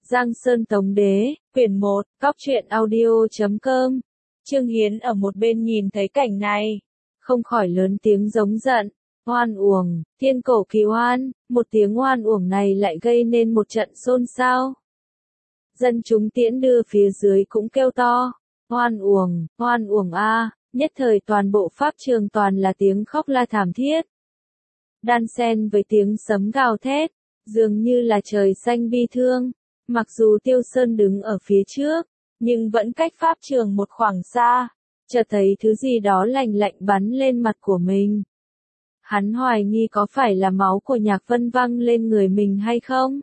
Giang Sơn Tống Đế, quyển 1, Cóc truyện audio.com. Trương Hiến ở một bên nhìn thấy cảnh này, không khỏi lớn tiếng giống giận. Oan uổng, thiên cổ kỳ oan, một tiếng oan uổng này lại gây nên một trận xôn xao. Dân chúng tiễn đưa phía dưới cũng kêu to, oan uổng a, nhất thời toàn bộ pháp trường toàn là tiếng khóc la thảm thiết. Đan xen với tiếng sấm gào thét, dường như là trời xanh bi thương. Mặc dù Tiêu Sơn đứng ở phía trước, nhưng vẫn cách pháp trường một khoảng xa, chợt thấy thứ gì đó lạnh lạnh bắn lên mặt của mình. Hắn hoài nghi có phải là máu của Nhạc Vân văng lên người mình hay không?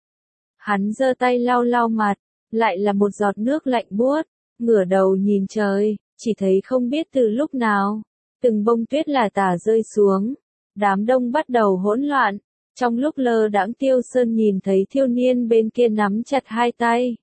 Hắn giơ tay lau lau mặt, lại là một giọt nước lạnh buốt, ngửa đầu nhìn trời, chỉ thấy không biết từ lúc nào, từng bông tuyết lả tả rơi xuống, đám đông bắt đầu hỗn loạn. Trong lúc lơ đãng Tiêu Sơn nhìn thấy thiếu niên bên kia nắm chặt hai tay.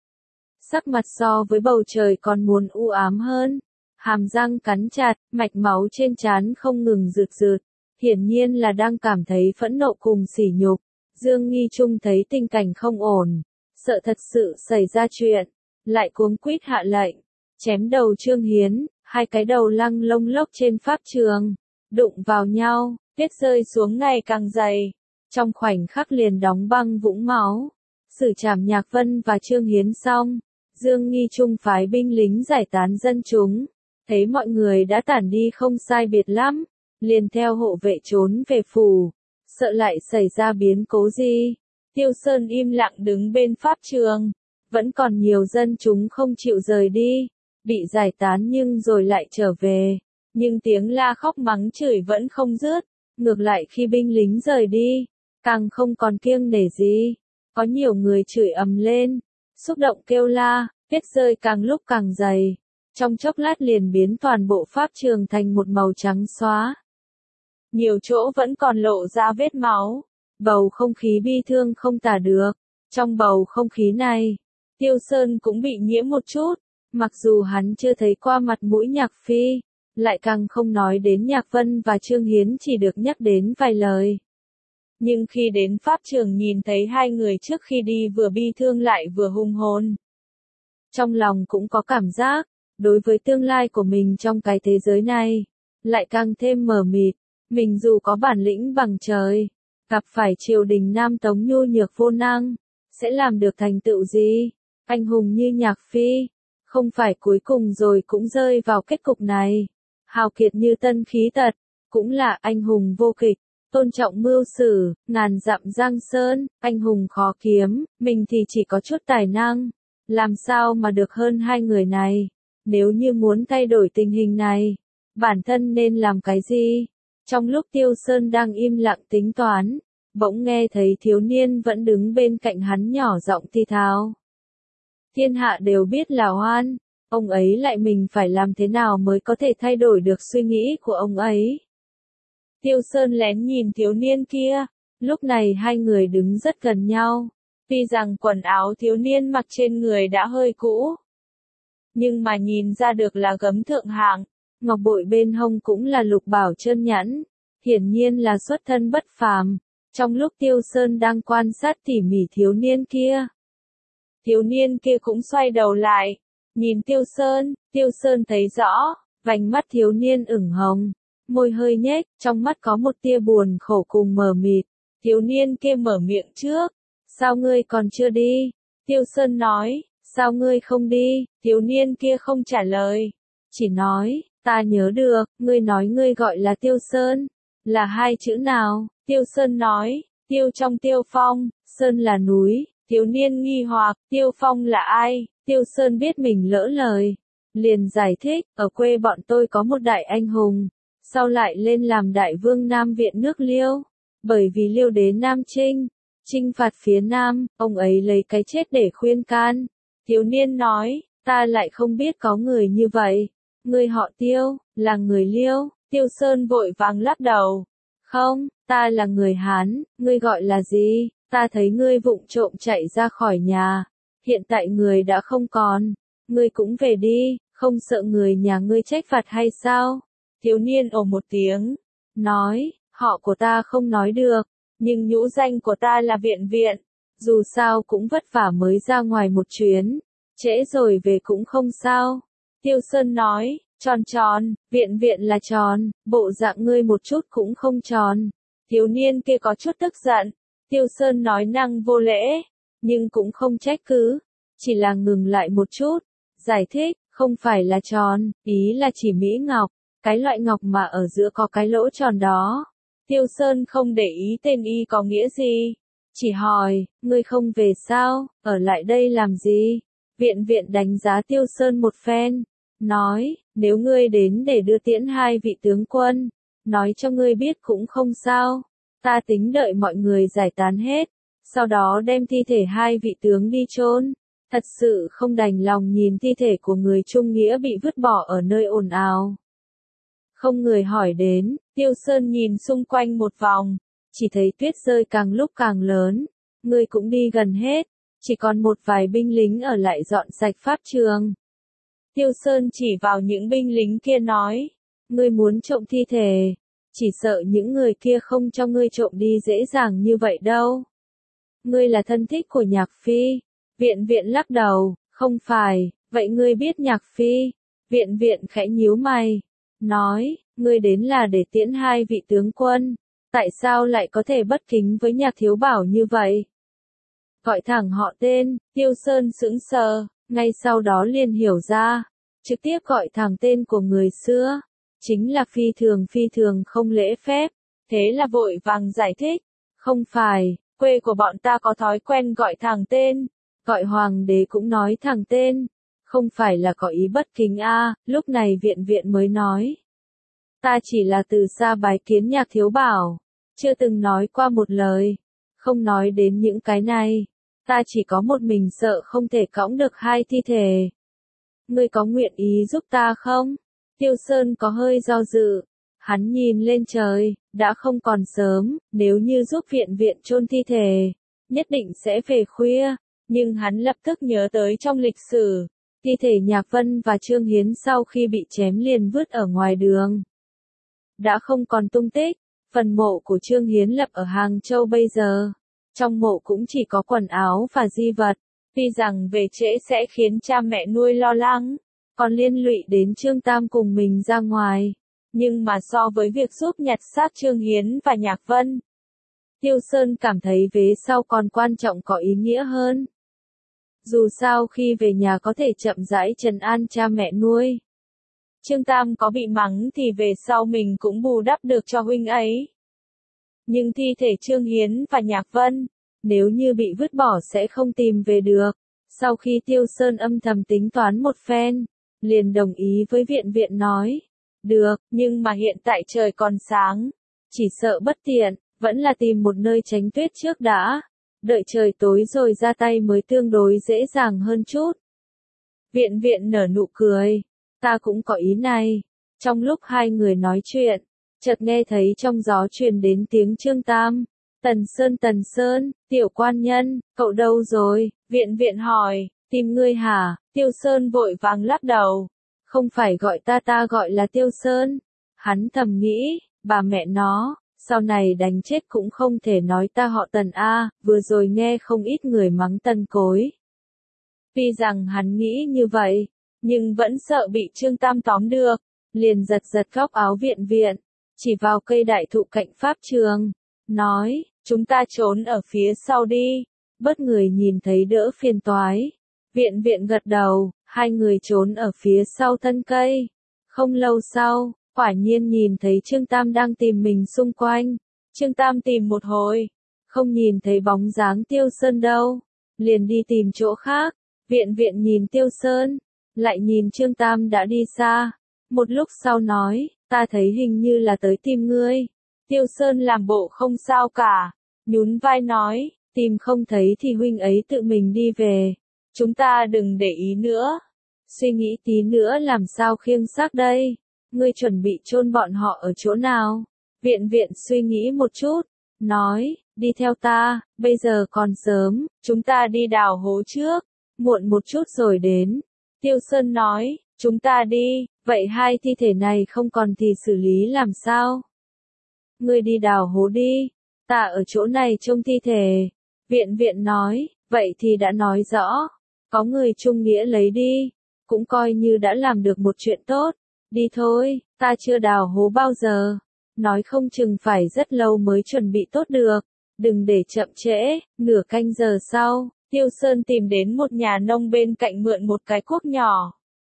Sắc mặt so với bầu trời còn muốn u ám hơn, hàm răng cắn chặt, mạch máu trên trán không ngừng rượt rượt, hiển nhiên là đang cảm thấy phẫn nộ cùng sỉ nhục. Dương Nghi Trung thấy tình cảnh không ổn, sợ thật sự xảy ra chuyện, lại cuống quýt hạ lệnh, chém đầu Trương Hiến, hai cái đầu lăng lông lốc trên pháp trường, đụng vào nhau, tuyết rơi xuống ngày càng dày. Trong khoảnh khắc liền đóng băng vũng máu, xử trảm Nhạc Vân và Trương Hiến xong, Dương Nghi Trung phái binh lính giải tán dân chúng, thấy mọi người đã tản đi không sai biệt lắm, liền theo hộ vệ trốn về phủ, sợ lại xảy ra biến cố gì. Tiêu Sơn im lặng đứng bên pháp trường, vẫn còn nhiều dân chúng không chịu rời đi, bị giải tán nhưng rồi lại trở về, nhưng tiếng la khóc mắng chửi vẫn không dứt, ngược lại khi binh lính rời đi, càng không còn kiêng nể gì, có nhiều người chửi ầm lên, xúc động kêu la, tuyết rơi càng lúc càng dày, trong chốc lát liền biến toàn bộ pháp trường thành một màu trắng xóa. Nhiều chỗ vẫn còn lộ ra vết máu, bầu không khí bi thương không tả được. Trong bầu không khí này, Tiêu Sơn cũng bị nhiễm một chút, mặc dù hắn chưa thấy qua mặt mũi Nhạc Phi, lại càng không nói đến Nhạc Vân và Trương Hiến chỉ được nhắc đến vài lời. Nhưng khi đến pháp trường nhìn thấy hai người trước khi đi vừa bi thương lại vừa hùng hồn. Trong lòng cũng có cảm giác, đối với tương lai của mình trong cái thế giới này, lại càng thêm mờ mịt, mình dù có bản lĩnh bằng trời, gặp phải triều đình Nam Tống nhu nhược vô năng, sẽ làm được thành tựu gì, anh hùng như Nhạc Phi, không phải cuối cùng rồi cũng rơi vào kết cục này, hào kiệt như Tân Khí Tật, cũng là anh hùng vô kịch. Tôn trọng mưu sử, ngàn dặm Giang Sơn, anh hùng khó kiếm, mình thì chỉ có chút tài năng, làm sao mà được hơn hai người này, nếu như muốn thay đổi tình hình này, bản thân nên làm cái gì? Trong lúc Tiêu Sơn đang im lặng tính toán, bỗng nghe thấy thiếu niên vẫn đứng bên cạnh hắn nhỏ giọng thì thào. Thiên hạ đều biết là oan, ông ấy lại mình phải làm thế nào mới có thể thay đổi được suy nghĩ của ông ấy? Tiêu Sơn lén nhìn thiếu niên kia, lúc này hai người đứng rất gần nhau, tuy rằng quần áo thiếu niên mặc trên người đã hơi cũ, nhưng mà nhìn ra được là gấm thượng hạng, ngọc bội bên hông cũng là lục bảo trơn nhẵn, hiển nhiên là xuất thân bất phàm. Trong lúc Tiêu Sơn đang quan sát tỉ mỉ thiếu niên kia cũng xoay đầu lại, nhìn Tiêu Sơn thấy rõ, vành mắt thiếu niên ửng hồng. Môi hơi nhếch, trong mắt có một tia buồn khổ cùng mờ mịt. Thiếu niên kia mở miệng trước. Sao ngươi còn chưa đi? Tiêu Sơn nói. Sao ngươi không đi? Thiếu niên kia không trả lời. Chỉ nói, ta nhớ được, ngươi nói ngươi gọi là Tiêu Sơn. Là hai chữ nào? Tiêu Sơn nói, Tiêu trong Tiêu Phong, Sơn là núi. Thiếu niên nghi hoặc, Tiêu Phong là ai? Tiêu Sơn biết mình lỡ lời. Liền giải thích, ở quê bọn tôi có một đại anh hùng. Sau lại lên làm đại vương Nam Viện nước Liêu, bởi vì Liêu đế Nam chinh phạt phía Nam, ông ấy lấy cái chết để khuyên can. Thiếu niên nói, ta lại không biết có người như vậy, ngươi họ Tiêu, là người Liêu. Tiêu Sơn vội vàng lắc đầu, không, ta là người Hán, ngươi gọi là gì? Ta thấy ngươi vụng trộm chạy ra khỏi nhà, hiện tại người đã không còn, ngươi cũng về đi, không sợ người nhà ngươi trách phạt hay sao? Thiếu niên ồ một tiếng, nói, họ của ta không nói được, nhưng nhũ danh của ta là Viện Viện. Dù sao cũng vất vả mới ra ngoài một chuyến, trễ rồi về cũng không sao. Tiêu Sơn nói, tròn tròn, viện viện là tròn, bộ dạng ngươi một chút cũng không tròn. Thiếu niên kia có chút tức giận, Tiêu Sơn nói năng vô lễ, nhưng cũng không trách cứ, chỉ là ngừng lại một chút, giải thích, không phải là tròn, ý là chỉ mỹ ngọc, cái loại ngọc mà ở giữa có cái lỗ tròn đó. Tiêu Sơn không để ý tên y có nghĩa gì, chỉ hỏi, ngươi không về sao, ở lại đây làm gì? Viện viện đánh giá Tiêu Sơn một phen, nói, nếu ngươi đến để đưa tiễn hai vị tướng quân, nói cho ngươi biết cũng không sao, ta tính đợi mọi người giải tán hết, sau đó đem thi thể hai vị tướng đi chôn. Thật sự không đành lòng nhìn thi thể của người trung nghĩa bị vứt bỏ ở nơi ồn ào. Không người hỏi đến, Tiêu Sơn nhìn xung quanh một vòng, chỉ thấy tuyết rơi càng lúc càng lớn, người cũng đi gần hết, chỉ còn một vài binh lính ở lại dọn sạch pháp trường. Tiêu Sơn chỉ vào những binh lính kia nói, ngươi muốn trộm thi thể, chỉ sợ những người kia không cho ngươi trộm đi dễ dàng như vậy đâu. Ngươi là thân thích của Nhạc Phi. Viện viện lắc đầu, không phải, vậy ngươi biết Nhạc Phi? Viện viện khẽ nhíu mày, nói, ngươi đến là để tiễn hai vị tướng quân, tại sao lại có thể bất kính với Nhạc thiếu bảo như vậy? Gọi thẳng họ tên, Tiêu Sơn sững sờ, ngay sau đó liền hiểu ra, trực tiếp gọi thẳng tên của người xưa, chính là phi thường không lễ phép, thế là vội vàng giải thích, không phải, quê của bọn ta có thói quen gọi thẳng tên. Gọi hoàng đế cũng nói thẳng tên, không phải là có ý bất kính a. Lúc này viện viện mới nói. Ta chỉ là từ xa bái kiến Nhạc thiếu bảo, chưa từng nói qua một lời, không nói đến những cái này, ta chỉ có một mình sợ không thể cõng được hai thi thể. Ngươi có nguyện ý giúp ta không? Tiêu Sơn có hơi do dự, hắn nhìn lên trời, đã không còn sớm, nếu như giúp viện viện chôn thi thể, nhất định sẽ về khuya. Nhưng hắn lập tức nhớ tới trong lịch sử, thi thể Nhạc Vân và Trương Hiến sau khi bị chém liền vứt ở ngoài đường. Đã không còn tung tích, phần mộ của Trương Hiến lập ở Hàng Châu bây giờ. Trong mộ cũng chỉ có quần áo và di vật, tuy rằng về trễ sẽ khiến cha mẹ nuôi lo lắng, còn liên lụy đến Trương Tam cùng mình ra ngoài. Nhưng mà so với việc giúp nhặt xác Trương Hiến và Nhạc Vân, Tiêu Sơn cảm thấy vế sau còn quan trọng có ý nghĩa hơn. Dù sao khi về nhà có thể chậm rãi trấn an cha mẹ nuôi. Trương Tam có bị mắng thì về sau mình cũng bù đắp được cho huynh ấy. Nhưng thi thể Trương Hiến và Nhạc Vân, nếu như bị vứt bỏ sẽ không tìm về được. Sau khi Tiêu Sơn âm thầm tính toán một phen, liền đồng ý với viện viện nói. Được, nhưng mà hiện tại trời còn sáng. Chỉ sợ bất tiện, vẫn là tìm một nơi tránh tuyết trước đã. Đợi trời tối rồi ra tay mới tương đối dễ dàng hơn chút. Viện viện nở nụ cười. Ta cũng có ý này. Trong lúc hai người nói chuyện, chợt nghe thấy trong gió truyền đến tiếng Trương Tam. Tần Sơn, tiểu quan nhân, cậu đâu rồi? Viện viện hỏi, tìm ngươi hả? Tiêu Sơn vội vàng lắc đầu. Không phải gọi ta gọi là Tiêu Sơn. Hắn thầm nghĩ, bà mẹ nó. Sau này đánh chết cũng không thể nói ta họ Tần A, vừa rồi nghe không ít người mắng Tần Cối. Tuy rằng hắn nghĩ như vậy, nhưng vẫn sợ bị Trương Tam tóm được, liền giật góc áo viện viện, chỉ vào cây đại thụ cạnh pháp trường, nói, chúng ta trốn ở phía sau đi, bớt người nhìn thấy đỡ phiền toái. Viện viện gật đầu, hai người trốn ở phía sau thân cây. Không lâu sau, quả nhiên nhìn thấy Trương Tam đang tìm mình xung quanh. Trương Tam tìm một hồi, không nhìn thấy bóng dáng Tiêu Sơn đâu, liền đi tìm chỗ khác. Viện viện nhìn Tiêu Sơn, lại nhìn Trương Tam đã đi xa. Một lúc sau nói, ta thấy hình như là tới tìm ngươi. Tiêu Sơn làm bộ không sao cả, nhún vai nói, tìm không thấy thì huynh ấy tự mình đi về. Chúng ta đừng để ý nữa. Suy nghĩ tí nữa làm sao khiêng xác đây. Ngươi chuẩn bị chôn bọn họ ở chỗ nào? Viện viện suy nghĩ một chút, nói, đi theo ta, bây giờ còn sớm, chúng ta đi đào hố trước, muộn một chút rồi đến. Tiêu Sơn nói, chúng ta đi, vậy hai thi thể này không còn thì xử lý làm sao? Ngươi đi đào hố đi, ta ở chỗ này trông thi thể. Viện viện nói, vậy thì đã nói rõ. Có người trung nghĩa lấy đi. Cũng coi như đã làm được một chuyện tốt. Đi thôi, ta chưa đào hố bao giờ. Nói không chừng phải rất lâu mới chuẩn bị tốt được. Đừng để chậm trễ. Nửa canh giờ sau, Tiêu Sơn tìm đến một nhà nông bên cạnh mượn một cái cuốc nhỏ.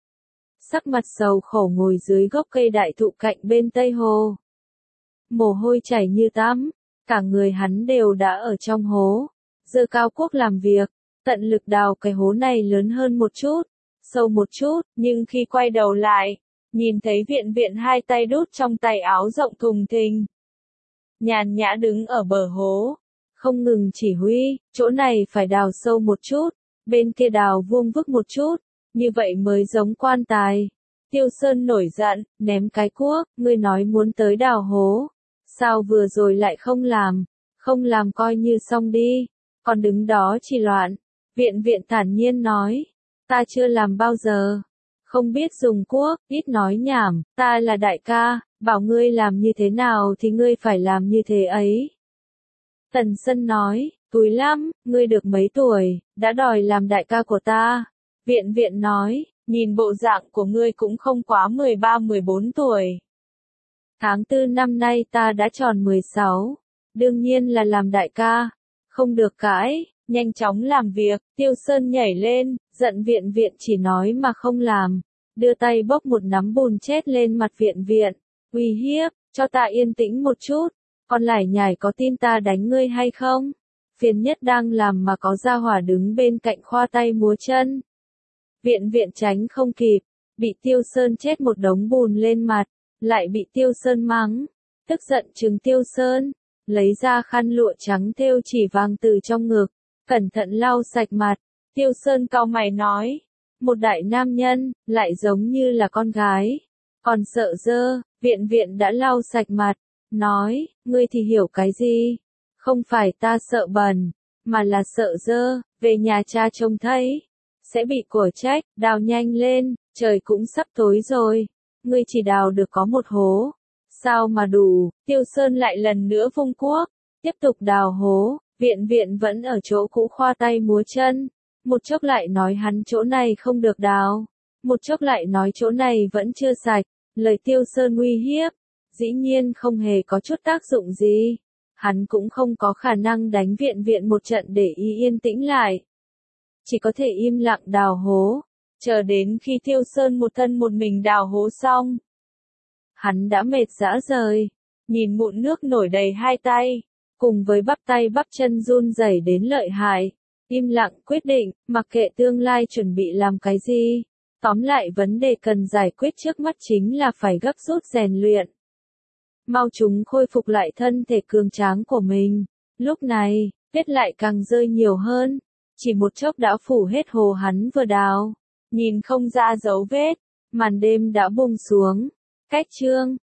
Sắc mặt sầu khổ ngồi dưới gốc cây đại thụ cạnh bên Tây Hồ. Mồ hôi chảy như tắm. Cả người hắn đều đã ở trong hố. Giơ cao cuốc làm việc. Tận lực đào cái hố này lớn hơn một chút. Sâu một chút, nhưng khi quay đầu lại, nhìn thấy viện viện hai tay đút trong tay áo rộng thùng thình. Nhàn nhã đứng ở bờ hố. Không ngừng chỉ huy, chỗ này phải đào sâu một chút, bên kia đào vuông vức một chút, như vậy mới giống quan tài. Tiêu Sơn nổi giận, ném cái cuốc, ngươi nói muốn tới đào hố. Sao vừa rồi lại không làm coi như xong đi, còn đứng đó chỉ loạn. Viện viện thản nhiên nói, ta chưa làm bao giờ, không biết dùng cuốc, ít nói nhảm, ta là đại ca, bảo ngươi làm như thế nào thì ngươi phải làm như thế ấy. Tần Sân nói, túi lắm, ngươi được mấy tuổi, đã đòi làm đại ca của ta. Viện viện nói, nhìn bộ dạng của ngươi cũng không quá 13-14 tuổi. Tháng 4 năm nay ta đã tròn 16, đương nhiên là làm đại ca, không được cãi, nhanh chóng làm việc. Tiêu Sơn nhảy lên, giận viện viện chỉ nói mà không làm, đưa tay bốc một nắm bùn chết lên mặt viện viện, uy hiếp, cho ta yên tĩnh một chút, con lải nhải có tin ta đánh ngươi hay không? Phiền nhất đang làm mà có gia hỏa đứng bên cạnh khoa tay múa chân. Viện viện tránh không kịp, bị Tiêu Sơn chết một đống bùn lên mặt, lại bị Tiêu Sơn mắng, tức giận trừng Tiêu Sơn, lấy ra khăn lụa trắng thêu chỉ vàng từ trong ngực, cẩn thận lau sạch mặt. Tiêu Sơn cau mày nói, một đại nam nhân, lại giống như là con gái, còn sợ dơ. Viện viện đã lau sạch mặt, nói, ngươi thì hiểu cái gì? Không phải ta sợ bẩn, mà là sợ dơ, về nhà cha trông thấy, sẽ bị của trách, đào nhanh lên, trời cũng sắp tối rồi, ngươi chỉ đào được có một hố, sao mà đủ. Tiêu Sơn lại lần nữa vung cuốc, tiếp tục đào hố. Viện viện vẫn ở chỗ cũ khoa tay múa chân, một chốc lại nói hắn chỗ này không được đào, một chốc lại nói chỗ này vẫn chưa sạch. Lời Tiêu Sơn uy hiếp, dĩ nhiên không hề có chút tác dụng gì. Hắn cũng không có khả năng đánh viện viện một trận để y yên tĩnh lại. Chỉ có thể im lặng đào hố, chờ đến khi Tiêu Sơn một thân một mình đào hố xong. Hắn đã mệt rã rời, nhìn mụn nước nổi đầy hai tay, cùng với bắp tay bắp chân run rẩy đến lợi hại. Im lặng quyết định, mặc kệ tương lai chuẩn bị làm cái gì. Tóm lại vấn đề cần giải quyết trước mắt chính là phải gấp rút rèn luyện. Mau chúng khôi phục lại thân thể cường tráng của mình. Lúc này, tuyết lại càng rơi nhiều hơn. Chỉ một chốc đã phủ hết hồ hắn vừa đào. Nhìn không ra dấu vết, màn đêm đã buông xuống. Cách chương